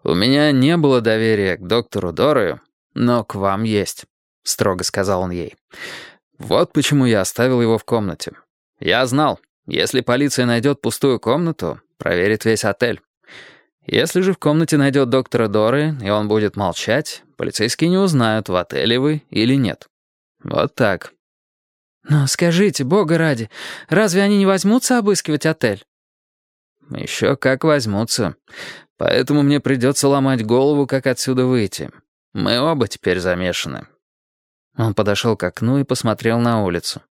«У меня не было доверия к доктору Дорою, но к вам есть», — строго сказал он ей. «Вот почему я оставил его в комнате. Я знал, если полиция найдет пустую комнату, проверит весь отель. Если же в комнате найдет доктора Доры, и он будет молчать, полицейские не узнают, в отеле вы или нет. Вот так». «Но скажите, бога ради, разве они не возьмутся обыскивать отель?» «Еще как возьмутся. Поэтому мне придется ломать голову, как отсюда выйти. Мы оба теперь замешаны». Он подошел к окну и посмотрел на улицу.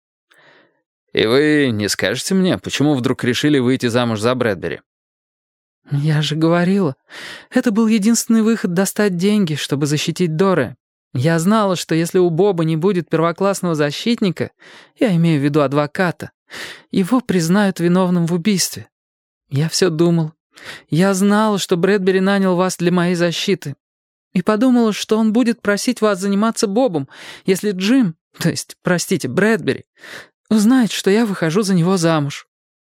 «И вы не скажете мне, почему вдруг решили выйти замуж за Брэдбери?» «Я же говорила, это был единственный выход достать деньги, чтобы защитить Доры. Я знала, что если у Боба не будет первоклассного защитника, я имею в виду адвоката, его признают виновным в убийстве. Я все думал. Я знала, что Брэдбери нанял вас для моей защиты. И подумала, что он будет просить вас заниматься Бобом, если Джим, то есть, простите, Брэдбери, узнает, что я выхожу за него замуж».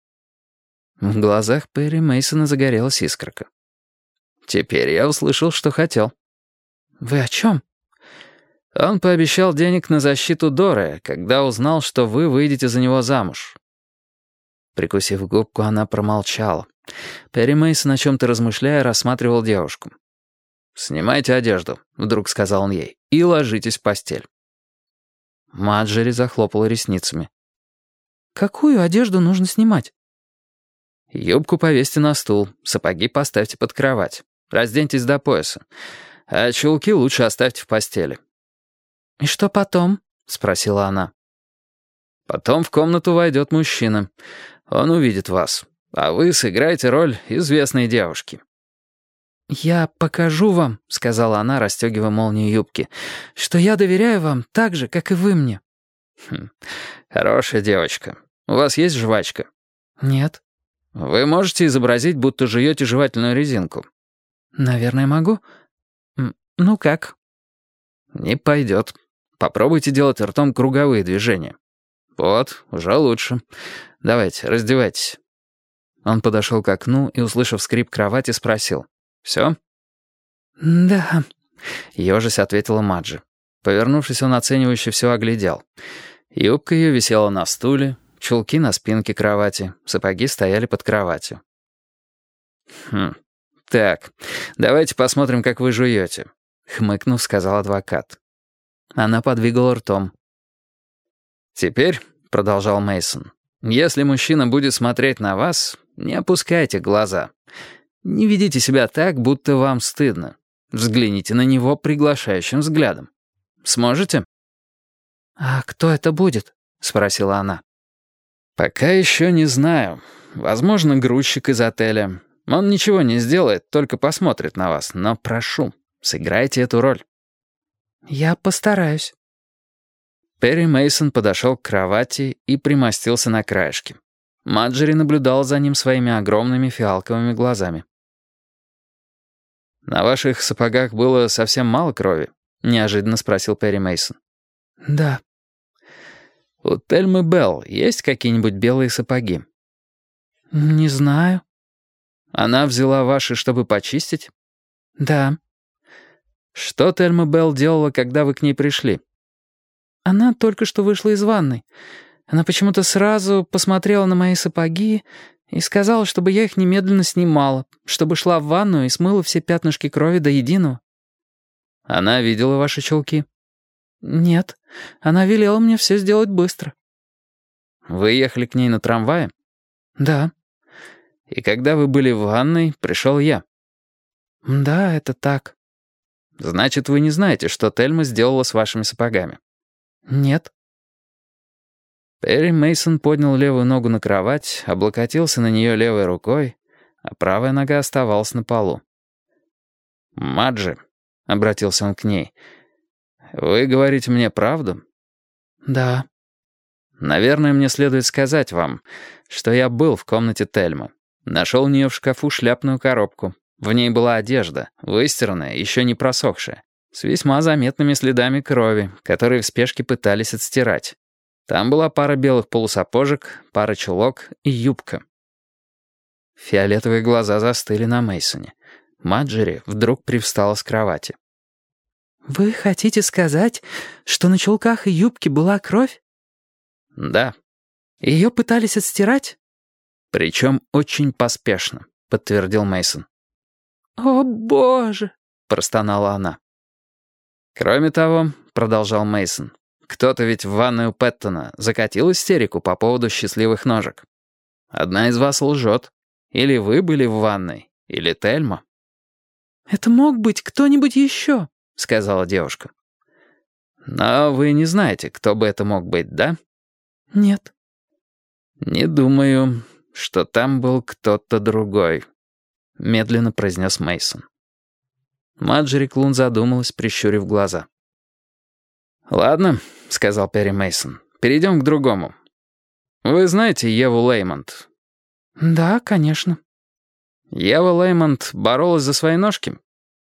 В глазах Перри Мейсона загорелась искорка. «Теперь я услышал, что хотел». «Вы о чем?» Он пообещал денег на защиту Доры, когда узнал, что вы выйдете за него замуж. Прикусив губку, она промолчала. Перри Мейсон, о чем-то размышляя, рассматривал девушку. «Снимайте одежду», — вдруг сказал он ей, — «и ложитесь в постель». Маджери захлопала ресницами. «Какую одежду нужно снимать?» «Юбку повесьте на стул, сапоги поставьте под кровать, разденьтесь до пояса, а чулки лучше оставьте в постели». «И что потом?» — спросила она. «Потом в комнату войдет мужчина. Он увидит вас, а вы сыграете роль известной девушки». «Я покажу вам», — сказала она, расстегивая молнию юбки, «что я доверяю вам так же, как и вы мне». Хорошая девочка. У вас есть жвачка?» «Нет». «Вы можете изобразить, будто жуете жевательную резинку?» «Наверное, могу. Ну как?» «Не пойдет. Попробуйте делать ртом круговые движения». «Вот, уже лучше. Давайте, раздевайтесь». Он подошел к окну и, услышав скрип кровати, спросил. «Все?» «Да», — ежась ответила Маджи. Повернувшись, он оценивающе все оглядел. Юбка ее висела на стуле, чулки на спинке кровати, сапоги стояли под кроватью. «Так, давайте посмотрим, как вы жуете», — хмыкнув, сказал адвокат. Она подвигала ртом. «Теперь», — продолжал Мейсон, — «если мужчина будет смотреть на вас, не опускайте глаза. Не ведите себя так, будто вам стыдно. Взгляните на него приглашающим взглядом. Сможете?» «А кто это будет?» — спросила она. «Пока еще не знаю. Возможно, грузчик из отеля. Он ничего не сделает, только посмотрит на вас. Но прошу, сыграйте эту роль». «Я постараюсь». Перри Мейсон подошел к кровати и примостился на краешке. Маджери наблюдала за ним своими огромными фиалковыми глазами. «На ваших сапогах было совсем мало крови?» — неожиданно спросил Перри Мейсон. «Да». «У Тельмы Белл есть какие-нибудь белые сапоги?» «Не знаю». «Она взяла ваши, чтобы почистить?» «Да». «Что Тельма Белл делала, когда вы к ней пришли?» «Она только что вышла из ванной. Она почему-то сразу посмотрела на мои сапоги и сказала, чтобы я их немедленно снимала, чтобы шла в ванную и смыла все пятнышки крови до единого». «Она видела ваши чулки?» «Нет, она велела мне все сделать быстро». «Вы ехали к ней на трамвае?» «Да». «И когда вы были в ванной, пришел я?» «Да, это так». «Значит, вы не знаете, что Тельма сделала с вашими сапогами?» «Нет». Перри Мейсон поднял левую ногу на кровать, облокотился на нее левой рукой, а правая нога оставалась на полу. «Маджи», — обратился он к ней, — «вы говорите мне правду?» «Да». «Наверное, мне следует сказать вам, что я был в комнате Тельмы. Нашел у нее в шкафу шляпную коробку. В ней была одежда, выстиранная, еще не просохшая, с весьма заметными следами крови, которые в спешке пытались отстирать. Там была пара белых полусапожек, пара чулок и юбка». Фиолетовые глаза застыли на Мейсоне. Марджери вдруг привстала с кровати. «Вы хотите сказать, что на чулках и юбке была кровь? «Да». Ее пытались отстирать?» «Причем очень поспешно», — подтвердил Мейсон. «О, Боже!» — простонала она. «Кроме того», — продолжал Мейсон, «кто-то ведь в ванной у Пэттона закатил истерику по поводу счастливых ножек. Одна из вас лжет. Или вы были в ванной, или Тельма». «Это мог быть кто-нибудь еще», — сказала девушка. «Но вы не знаете, кто бы это мог быть, да?» «Нет». «Не думаю, что там был кто-то другой», — медленно произнес Мейсон. Марджери Клун задумалась, прищурив глаза. «Ладно», — сказал Перри Мейсон, — «перейдем к другому. Вы знаете Еву Леймонт?» «Да, конечно». Ева Леймонт боролась за свои ножки?